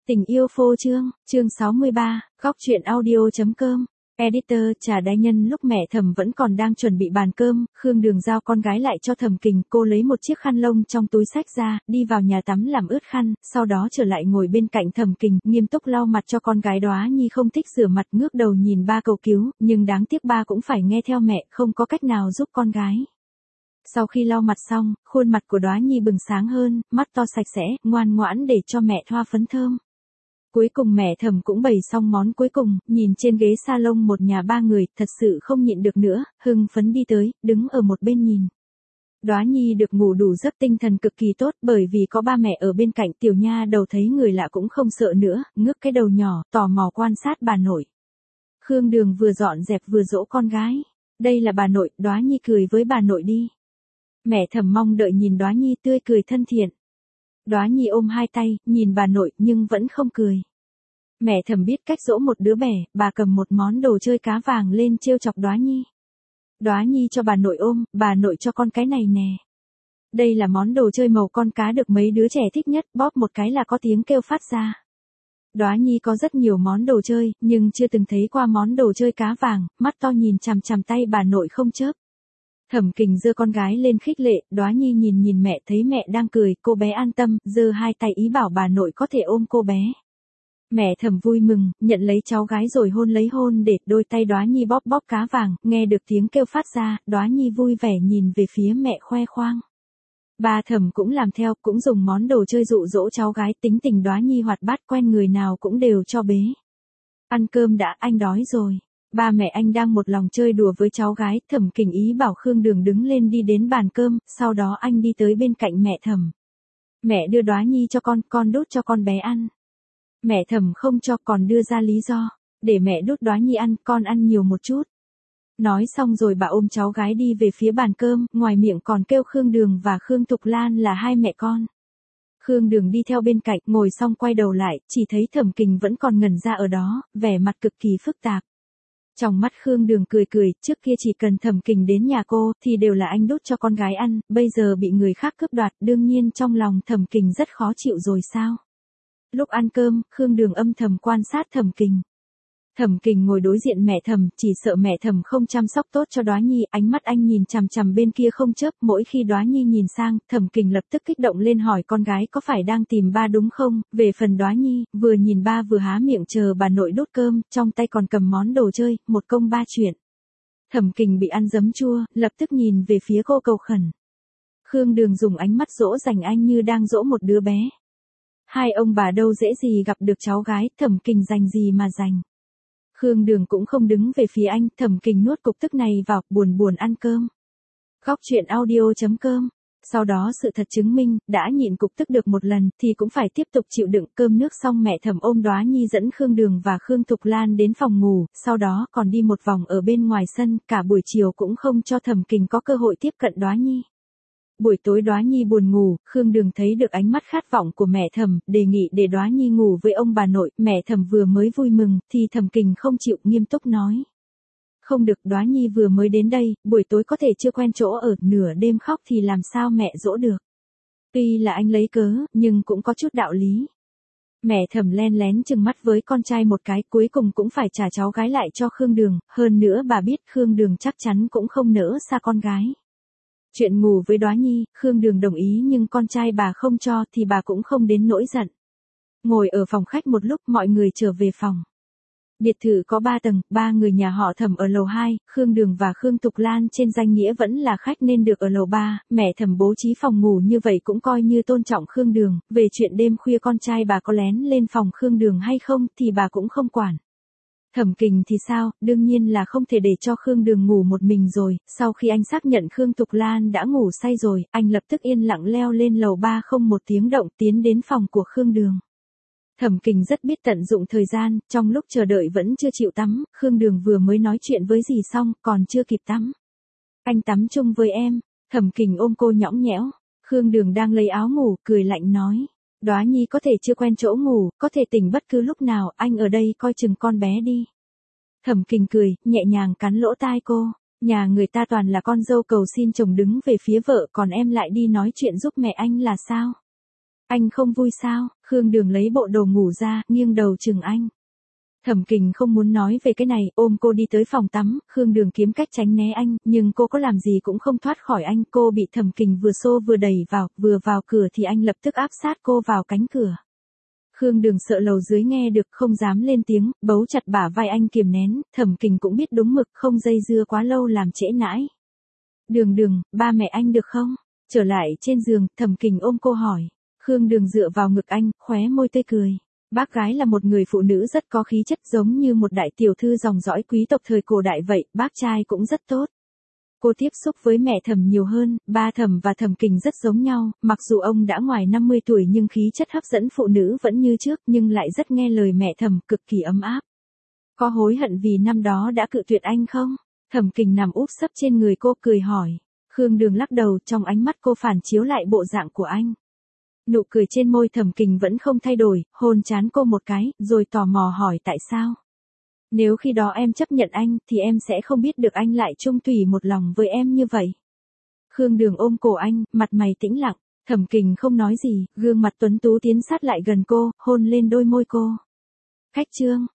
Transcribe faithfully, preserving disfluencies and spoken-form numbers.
Tình yêu phô trương, chương sáu mươi ba, góc truyện audio.com. Editor Trà Đái Nhân. Lúc mẹ Thẩm vẫn còn đang chuẩn bị bàn cơm, Khương Đường giao con gái lại cho Thẩm Kình, cô lấy một chiếc khăn lông trong túi xách ra, đi vào nhà tắm làm ướt khăn, sau đó trở lại ngồi bên cạnh Thẩm Kình, nghiêm túc lau mặt cho con gái. Đóa Nhi không thích rửa mặt, ngước đầu nhìn ba cầu cứu, nhưng đáng tiếc ba cũng phải nghe theo mẹ, không có cách nào giúp con gái. Sau khi lau mặt xong, khuôn mặt của Đóa Nhi bừng sáng hơn, mắt to sạch sẽ, ngoan ngoãn để cho mẹ thoa phấn thơm. Cuối cùng mẹ Thẩm cũng bày xong món cuối cùng, nhìn trên ghế salon một nhà ba người, thật sự không nhịn được nữa, hưng phấn đi tới, đứng ở một bên nhìn. Đóa Nhi được ngủ đủ giấc, tinh thần cực kỳ tốt, bởi vì có ba mẹ ở bên cạnh. Tiểu nha đầu thấy người lạ cũng không sợ nữa, ngước cái đầu nhỏ, tò mò quan sát bà nội. Khương Đường vừa dọn dẹp vừa dỗ con gái. Đây là bà nội. Đóa Nhi cười với bà nội đi. Mẹ Thẩm mong đợi nhìn Đóa Nhi tươi cười thân thiện. Đóa Nhi ôm hai tay, nhìn bà nội nhưng vẫn không cười. Mẹ Thẩm biết cách dỗ một đứa bé, bà cầm một món đồ chơi cá vàng lên trêu chọc Đóa Nhi. Đóa Nhi cho bà nội ôm, bà nội cho con cái này nè. Đây là món đồ chơi màu con cá được mấy đứa trẻ thích nhất, bóp một cái là có tiếng kêu phát ra. Đóa Nhi có rất nhiều món đồ chơi, nhưng chưa từng thấy qua món đồ chơi cá vàng, mắt to nhìn chằm chằm tay bà nội không chớp. Thẩm Kình giơ con gái lên khích lệ, Đóa Nhi nhìn nhìn mẹ, thấy mẹ đang cười, cô bé an tâm, giơ hai tay ý bảo bà nội có thể ôm cô bé. Mẹ Thẩm vui mừng, nhận lấy cháu gái rồi hôn lấy hôn để đôi tay Đóa Nhi bóp bóp cá vàng, nghe được tiếng kêu phát ra, Đóa Nhi vui vẻ nhìn về phía mẹ khoe khoang. Bà Thẩm cũng làm theo, cũng dùng món đồ chơi dụ dỗ cháu gái, tính tình Đóa Nhi hoạt bát, quen người nào cũng đều cho bế. Ăn cơm đã, anh đói rồi. Ba mẹ anh đang một lòng chơi đùa với cháu gái. Thẩm Kình ý bảo Khương Đường đứng lên đi đến bàn cơm, sau đó anh đi tới bên cạnh mẹ Thẩm. Mẹ đưa Đóa Nhi cho con, con đút cho con bé ăn. Mẹ Thẩm không cho, còn đưa ra lý do, để mẹ đút Đóa Nhi ăn, con ăn nhiều một chút. Nói xong rồi bà ôm cháu gái đi về phía bàn cơm, ngoài miệng còn kêu Khương Đường và Khương Thục Lan là hai mẹ con. Khương Đường đi theo bên cạnh, ngồi xong quay đầu lại, chỉ thấy Thẩm Kình vẫn còn ngẩn ra ở đó, vẻ mặt cực kỳ phức tạp. Trong mắt Khương Đường cười cười, trước kia chỉ cần Thẩm Kình đến nhà cô, thì đều là anh đút cho con gái ăn, bây giờ bị người khác cướp đoạt, đương nhiên trong lòng Thẩm Kình rất khó chịu rồi sao. Lúc ăn cơm, Khương Đường âm thầm quan sát Thẩm Kình. Thẩm Kình ngồi đối diện mẹ Thẩm, chỉ sợ mẹ Thẩm không chăm sóc tốt cho Đóa Nhi, ánh mắt anh nhìn chằm chằm bên kia không chớp, mỗi khi Đóa Nhi nhìn sang, Thẩm Kình lập tức kích động lên hỏi con gái có phải đang tìm ba đúng không. Về phần Đóa Nhi, vừa nhìn ba vừa há miệng chờ bà nội đút cơm, trong tay còn cầm món đồ chơi, một công ba chuyện. Thẩm Kình bị ăn giấm chua, lập tức nhìn về phía cô cầu khẩn. Khương Đường dùng ánh mắt dỗ dành anh như đang dỗ một đứa bé. Hai ông bà đâu dễ gì gặp được cháu gái, Thẩm Kình dành gì mà dành. Khương Đường cũng không đứng về phía anh, Thẩm Kình nuốt cục tức này vào, buồn buồn ăn cơm. Góc truyện audio.com. Sau đó sự thật chứng minh, đã nhịn cục tức được một lần, thì cũng phải tiếp tục chịu đựng. Cơm nước xong mẹ Thẩm ôm Đóa Nhi dẫn Khương Đường và Khương Thục Lan đến phòng ngủ, sau đó còn đi một vòng ở bên ngoài sân, cả buổi chiều cũng không cho Thẩm Kình có cơ hội tiếp cận Đóa Nhi. Buổi tối Đóa Nhi buồn ngủ, Khương Đường thấy được ánh mắt khát vọng của mẹ Thẩm, đề nghị để Đóa Nhi ngủ với ông bà nội. Mẹ Thẩm vừa mới vui mừng, thì Thẩm Kình không chịu, nghiêm túc nói. Không được, Đóa Nhi vừa mới đến đây, buổi tối có thể chưa quen chỗ ở, nửa đêm khóc thì làm sao mẹ dỗ được. Tuy là anh lấy cớ, nhưng cũng có chút đạo lý. Mẹ Thẩm len lén chừng mắt với con trai một cái, cuối cùng cũng phải trả cháu gái lại cho Khương Đường, hơn nữa bà biết Khương Đường chắc chắn cũng không nỡ xa con gái. Chuyện ngủ với Đóa Nhi, Khương Đường đồng ý nhưng con trai bà không cho thì bà cũng không đến nỗi giận. Ngồi ở phòng khách một lúc mọi người trở về phòng. Biệt thự có ba tầng, ba người nhà họ Thẩm ở lầu hai, Khương Đường và Khương Thục Lan trên danh nghĩa vẫn là khách nên được ở lầu ba, mẹ Thẩm bố trí phòng ngủ như vậy cũng coi như tôn trọng Khương Đường, về chuyện đêm khuya con trai bà có lén lên phòng Khương Đường hay không thì bà cũng không quản. Thẩm Kình thì sao, đương nhiên là không thể để cho Khương Đường ngủ một mình rồi, sau khi anh xác nhận Khương Thục Lan đã ngủ say rồi, anh lập tức yên lặng leo lên lầu ba không một tiếng động tiến đến phòng của Khương Đường. Thẩm Kình rất biết tận dụng thời gian, trong lúc chờ đợi vẫn chưa chịu tắm, Khương Đường vừa mới nói chuyện với dì xong, còn chưa kịp tắm. Anh tắm chung với em. Thẩm Kình ôm cô nhõng nhẽo. Khương Đường đang lấy áo ngủ, cười lạnh nói. Đóa Nhi có thể chưa quen chỗ ngủ, có thể tỉnh bất cứ lúc nào, anh ở đây coi chừng con bé đi. Thẩm Kình cười, nhẹ nhàng cắn lỗ tai cô. Nhà người ta toàn là con dâu cầu xin chồng đứng về phía vợ, còn em lại đi nói chuyện giúp mẹ anh là sao? Anh không vui sao? Khương Đường lấy bộ đồ ngủ ra, nghiêng đầu chừng anh. Thẩm Kình không muốn nói về cái này, ôm cô đi tới phòng tắm, Khương Đường kiếm cách tránh né anh, nhưng cô có làm gì cũng không thoát khỏi anh, cô bị Thẩm Kình vừa xô vừa đẩy vào, vừa vào cửa thì anh lập tức áp sát cô vào cánh cửa. Khương Đường sợ lầu dưới nghe được không dám lên tiếng, bấu chặt bả vai anh kiềm nén, Thẩm Kình cũng biết đúng mực không dây dưa quá lâu làm trễ nãi. Đường Đường, ba mẹ anh được không? Trở lại trên giường, Thẩm Kình ôm cô hỏi. Khương Đường dựa vào ngực anh, khóe môi tươi cười. Bác gái là một người phụ nữ rất có khí chất giống như một đại tiểu thư dòng dõi quý tộc thời cổ đại vậy, bác trai cũng rất tốt. Cô tiếp xúc với mẹ Thẩm nhiều hơn, ba Thẩm và Thẩm Kình rất giống nhau, mặc dù ông đã ngoài năm mươi tuổi nhưng khí chất hấp dẫn phụ nữ vẫn như trước nhưng lại rất nghe lời mẹ Thẩm, cực kỳ ấm áp. Có hối hận vì năm đó đã cự tuyệt anh không? Thẩm Kình nằm úp sấp trên người cô cười hỏi. Khương Đường lắc đầu, trong ánh mắt cô phản chiếu lại bộ dạng của anh. Nụ cười trên môi Thẩm Kình vẫn không thay đổi, hôn trán cô một cái, rồi tò mò hỏi tại sao. Nếu khi đó em chấp nhận anh, thì em sẽ không biết được anh lại chung thủy một lòng với em như vậy. Khương Đường ôm cổ anh, mặt mày tĩnh lặng, Thẩm Kình không nói gì, gương mặt tuấn tú tiến sát lại gần cô, hôn lên đôi môi cô. Khách trương,